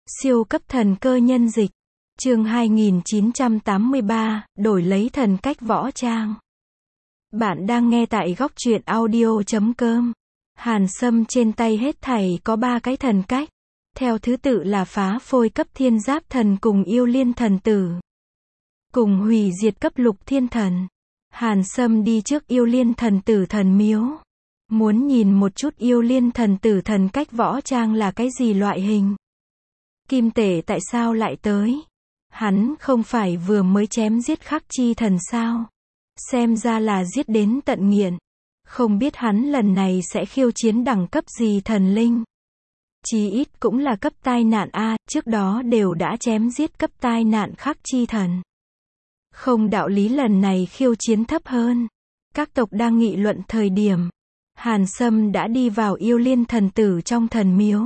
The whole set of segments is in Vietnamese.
Siêu cấp thần cơ nhân dịch. Chương 2983, đổi lấy thần cách võ trang. Bạn đang nghe tại góc truyện audio.com. Hàn Sâm trên tay hết thảy có 3 cái thần cách. Theo thứ tự là phá phôi cấp thiên giáp thần cùng yêu liên thần tử. Cùng hủy diệt cấp lục thiên thần. Hàn Sâm đi trước yêu liên thần tử thần miếu. Muốn nhìn một chút yêu liên thần tử thần cách võ trang là cái gì loại hình. Kim Tể tại sao lại tới? Hắn không phải vừa mới chém giết Khắc Chi thần sao? Xem ra là giết đến tận nghiện. Không biết hắn lần này sẽ khiêu chiến đẳng cấp gì thần linh. Chí ít cũng là cấp tai nạn A, trước đó đều đã chém giết cấp tai nạn Khắc Chi thần. Không đạo lý lần này khiêu chiến thấp hơn. Các tộc đang nghị luận thời điểm. Hàn Sâm đã đi vào yêu liên thần tử trong thần miếu.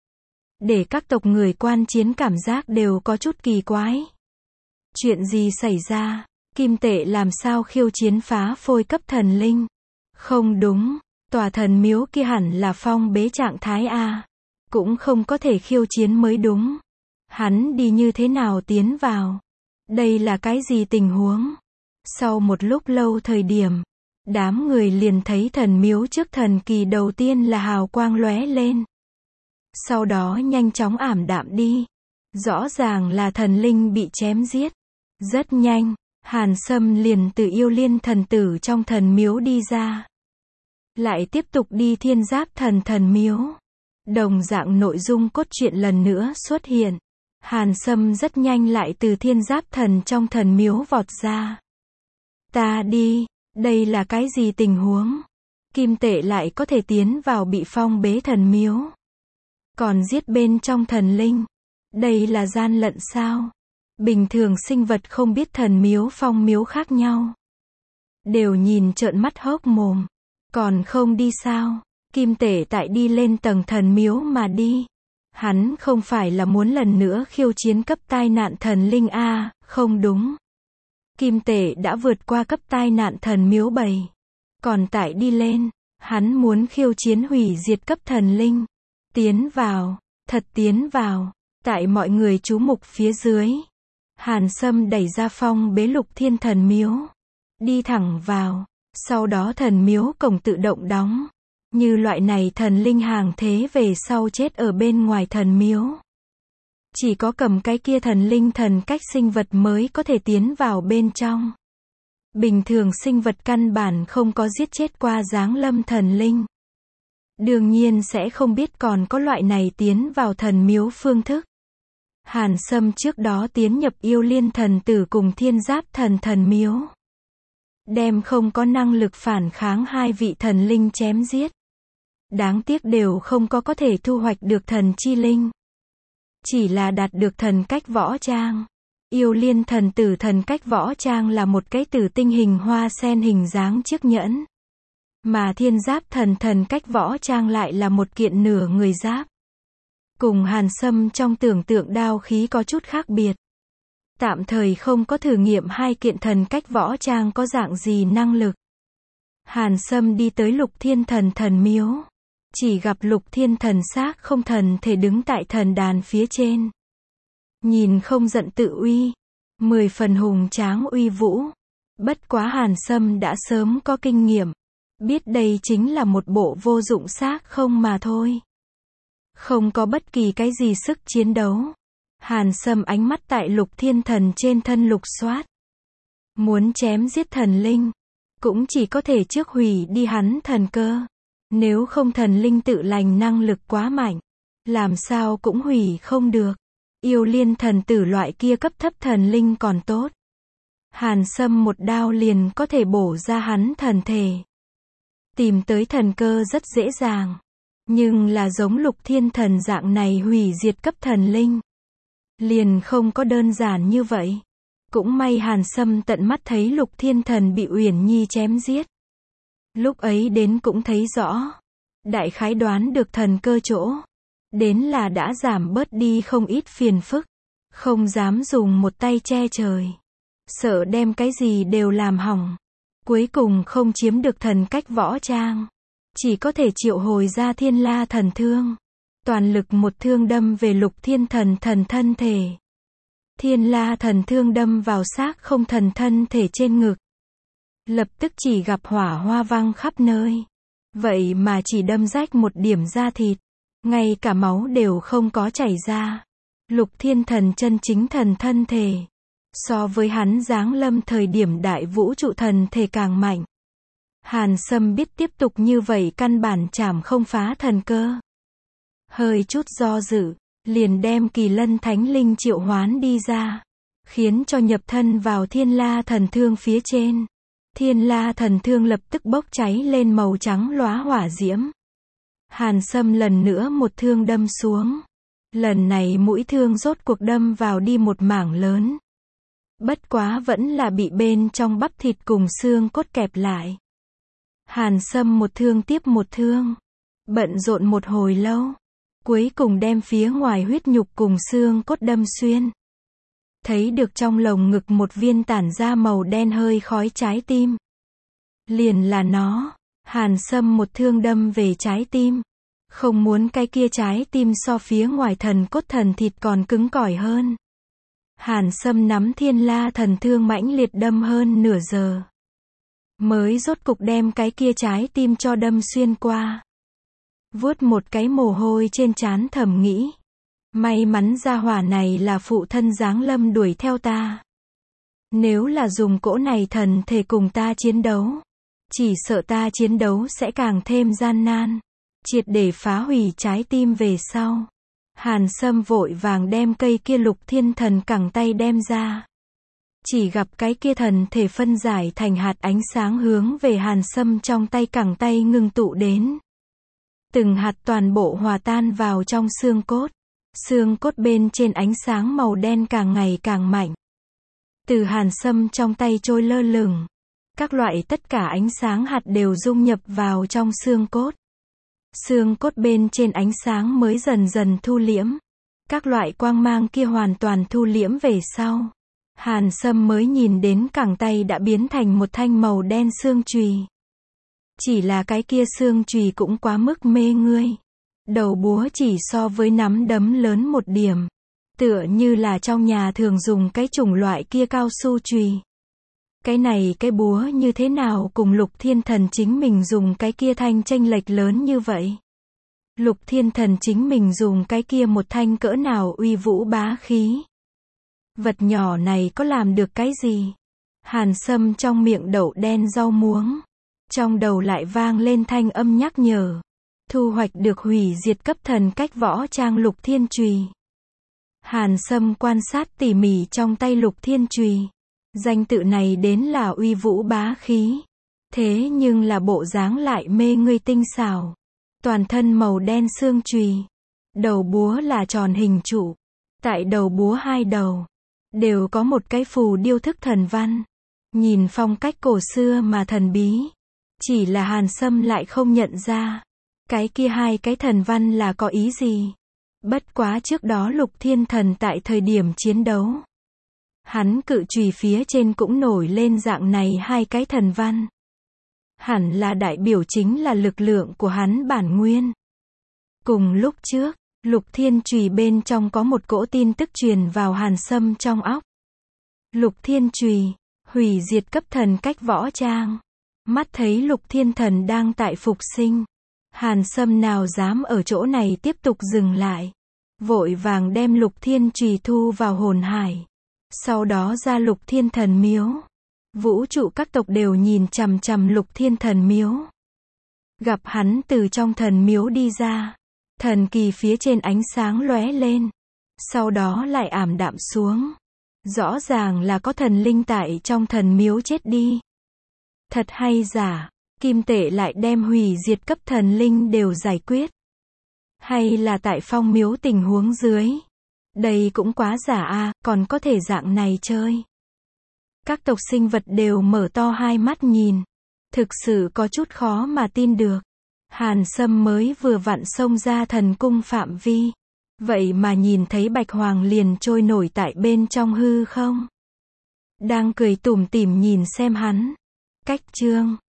Để các tộc người quan chiến cảm giác đều có chút kỳ quái. Chuyện gì xảy ra? Kim Tể làm sao khiêu chiến phá phôi cấp thần linh? Không đúng, tòa thần miếu kia hẳn là phong bế trạng thái A. Cũng không có thể khiêu chiến mới đúng. Hắn đi như thế nào tiến vào? Đây là cái gì tình huống? Sau một lúc lâu thời điểm, đám người liền thấy thần miếu trước thần kỳ đầu tiên là hào quang lóe lên. Sau đó nhanh chóng ảm đạm đi. Rõ ràng là thần linh bị chém giết. Rất nhanh, Hàn Sâm liền từ yêu liên thần tử trong thần miếu đi ra. Lại tiếp tục đi thiên giáp thần thần miếu. Đồng dạng nội dung cốt truyện lần nữa xuất hiện. Hàn Sâm rất nhanh lại từ thiên giáp thần trong thần miếu vọt ra. Ta đi, đây là cái gì tình huống? Kim Tể lại có thể tiến vào bị phong bế thần miếu. Còn giết bên trong thần linh. Đây là gian lận sao? Bình thường sinh vật không biết thần miếu phong miếu khác nhau. Đều nhìn trợn mắt hốc mồm. Còn không đi sao? Kim Tể tại đi lên tầng thần miếu mà đi. Hắn không phải là muốn lần nữa khiêu chiến cấp tai nạn thần linh A, không đúng. Kim Tể đã vượt qua cấp tai nạn thần miếu 7. Còn tại đi lên, hắn muốn khiêu chiến hủy diệt cấp thần linh. Tiến vào, thật tiến vào, tại mọi người chú mục phía dưới. Hàn Sâm đẩy ra phong bế lục thiên thần miếu. Đi thẳng vào, sau đó thần miếu cổng tự động đóng. Như loại này thần linh hàng thế về sau chết ở bên ngoài thần miếu. Chỉ có cầm cái kia thần linh thần cách sinh vật mới có thể tiến vào bên trong. Bình thường sinh vật căn bản không có giết chết qua giáng lâm thần linh. Đương nhiên sẽ không biết còn có loại này tiến vào thần miếu phương thức. Hàn Sâm trước đó tiến nhập yêu liên thần tử cùng thiên giáp thần thần miếu. Đem không có năng lực phản kháng hai vị thần linh chém giết. Đáng tiếc đều không có thể thu hoạch được thần chi linh. Chỉ là đạt được thần cách võ trang. Yêu liên thần tử thần cách võ trang là một cái tử tinh hình hoa sen hình dáng chiếc nhẫn. Mà thiên giáp thần thần cách võ trang lại là một kiện nửa người giáp. Cùng Hàn Sâm trong tưởng tượng đao khí có chút khác biệt. Tạm thời không có thử nghiệm hai kiện thần cách võ trang có dạng gì năng lực. Hàn Sâm đi tới lục thiên thần thần miếu. Chỉ gặp lục thiên thần xác không thần thể đứng tại thần đàn phía trên. Nhìn không giận tự uy. 10 phần hùng tráng uy vũ. Bất quá Hàn Sâm đã sớm có kinh nghiệm. Biết đây chính là một bộ vô dụng xác không mà thôi. Không có bất kỳ cái gì sức chiến đấu. Hàn Sâm ánh mắt tại lục thiên thần trên thân lục soát. Muốn chém giết thần linh. Cũng chỉ có thể trước hủy đi hắn thần cơ. Nếu không thần linh tự lành năng lực quá mạnh. Làm sao cũng hủy không được. Yêu liên thần tử loại kia cấp thấp thần linh còn tốt. Hàn Sâm một đao liền có thể bổ ra hắn thần thể. Tìm tới thần cơ rất dễ dàng. Nhưng là giống lục thiên thần dạng này hủy diệt cấp thần linh. Liền không có đơn giản như vậy. Cũng may Hàn Sâm tận mắt thấy lục thiên thần bị Uyển Nhi chém giết. Lúc ấy đến cũng thấy rõ. Đại khái đoán được thần cơ chỗ. Đến là đã giảm bớt đi không ít phiền phức. Không dám dùng một tay che trời. Sợ đem cái gì đều làm hỏng. Cuối cùng không chiếm được thần cách võ trang. Chỉ có thể triệu hồi ra thiên la thần thương. toàn lực một thương đâm về Lục Thiên Thần thần thân thể. Thiên La thần thương đâm vào xác không thần thân thể trên ngực. Lập tức chỉ gặp hỏa hoa văng khắp nơi. Vậy mà chỉ đâm rách một điểm da thịt. Ngay cả máu đều không có chảy ra. Lục Thiên Thần chân chính thần thân thể. So với hắn giáng lâm thời điểm đại vũ trụ thần thể càng mạnh. Hàn Sâm biết tiếp tục như vậy căn bản chảm không phá thần cơ. Hơi chút do dự, liền đem Kỳ Lân Thánh Linh triệu hoán đi ra. Khiến cho nhập thân vào Thiên La thần thương phía trên. Thiên La thần thương lập tức bốc cháy lên màu trắng lóa hỏa diễm. Hàn Sâm lần nữa một thương đâm xuống. Lần này mũi thương rốt cuộc đâm vào đi một mảng lớn. Bất quá vẫn là bị bên trong bắp thịt cùng xương cốt kẹp lại. Hàn Sâm một thương tiếp một thương. Bận rộn một hồi lâu. Cuối cùng đem phía ngoài huyết nhục cùng xương cốt đâm xuyên. Thấy được trong lồng ngực một viên tản ra màu đen hơi khói trái tim. Liền là nó. Hàn Sâm một thương đâm về trái tim. Không muốn cái kia trái tim so phía ngoài thần cốt thần thịt còn cứng cỏi hơn. Hàn Sâm nắm Thiên La thần thương mãnh liệt đâm hơn nửa giờ. Mới rốt cục đem cái kia trái tim cho đâm xuyên qua. Vuốt một cái mồ hôi trên trán thầm nghĩ. May mắn gia hỏa này là phụ thân giáng lâm đuổi theo ta. Nếu là dùng cỗ này thần thể cùng ta chiến đấu. Chỉ sợ ta chiến đấu sẽ càng thêm gian nan. Triệt để phá hủy trái tim về sau. Hàn Sâm vội vàng đem cây kia Lục Thiên Thần cẳng tay đem ra. Chỉ gặp cái kia thần thể phân giải thành hạt ánh sáng hướng về Hàn Sâm trong tay cẳng tay ngưng tụ đến. Từng hạt toàn bộ hòa tan vào trong xương cốt. Xương cốt bên trên ánh sáng màu đen càng ngày càng mạnh. Từ Hàn Sâm trong tay trôi lơ lửng. Các loại tất cả ánh sáng hạt đều dung nhập vào trong xương cốt. Xương cốt bên trên ánh sáng mới dần dần thu liễm. Các loại quang mang kia hoàn toàn thu liễm về sau. Hàn Sâm mới nhìn đến cẳng tay đã biến thành một thanh màu đen xương chùy. Chỉ là cái kia xương chùy cũng quá mức mê ngươi. Đầu búa chỉ so với nắm đấm lớn một điểm. Tựa như là trong nhà thường dùng cái chủng loại kia cao su chùy. Cái này cái búa như thế nào cùng Lục Thiên Thần chính mình dùng cái kia thanh chênh lệch lớn như vậy? Lục Thiên Thần chính mình dùng cái kia một thanh cỡ nào uy vũ bá khí? Vật nhỏ này có làm được cái gì? Hàn Sâm trong miệng đậu đen rau muống. Trong đầu lại vang lên thanh âm nhắc nhở. Thu hoạch được hủy diệt cấp thần cách võ trang Lục Thiên Chùy. Hàn Sâm quan sát tỉ mỉ trong tay Lục Thiên Chùy. Danh tự này đến là uy vũ bá khí. Thế nhưng là bộ dáng lại mê người tinh xảo. Toàn thân màu đen xương chùy. Đầu búa là tròn hình trụ. Tại đầu búa hai đầu. Đều có một cái phù điêu thức thần văn. Nhìn phong cách cổ xưa mà thần bí. Chỉ là Hàn Sâm lại không nhận ra. Cái kia hai cái thần văn là có ý gì. Bất quá trước đó Lục Thiên Thần tại thời điểm chiến đấu. Hắn cự chùy phía trên cũng nổi lên dạng này hai cái thần văn. Hẳn là đại biểu chính là lực lượng của hắn bản nguyên. Cùng lúc trước, Lục Thiên Chùy bên trong có một cỗ tin tức truyền vào Hàn Sâm trong óc. Lục Thiên Chùy, hủy diệt cấp thần cách võ trang. Mắt thấy Lục Thiên Thần đang tại phục sinh. Hàn Sâm nào dám ở chỗ này tiếp tục dừng lại. Vội vàng đem Lục Thiên Chùy thu vào hồn hải. Sau đó ra Lục Thiên Thần miếu. Vũ trụ các tộc đều nhìn chằm chằm Lục Thiên Thần miếu. Gặp hắn từ trong thần miếu đi ra. Thần kỳ phía trên ánh sáng lóe lên. Sau đó lại ảm đạm xuống. Rõ ràng là có thần linh tại trong thần miếu chết đi. Thật hay giả, Kim Tệ lại đem hủy diệt cấp thần linh đều giải quyết. Hay là tại phong miếu tình huống dưới. Đây cũng quá giả a, còn có thể dạng này chơi. Các tộc sinh vật đều mở to hai mắt nhìn. Thực sự có chút khó mà tin được. Hàn Sâm mới vừa vặn xông ra thần cung phạm vi. Vậy mà nhìn thấy Bạch Hoàng liền trôi nổi tại bên trong hư không. Đang cười tủm tỉm nhìn xem hắn. Cách chương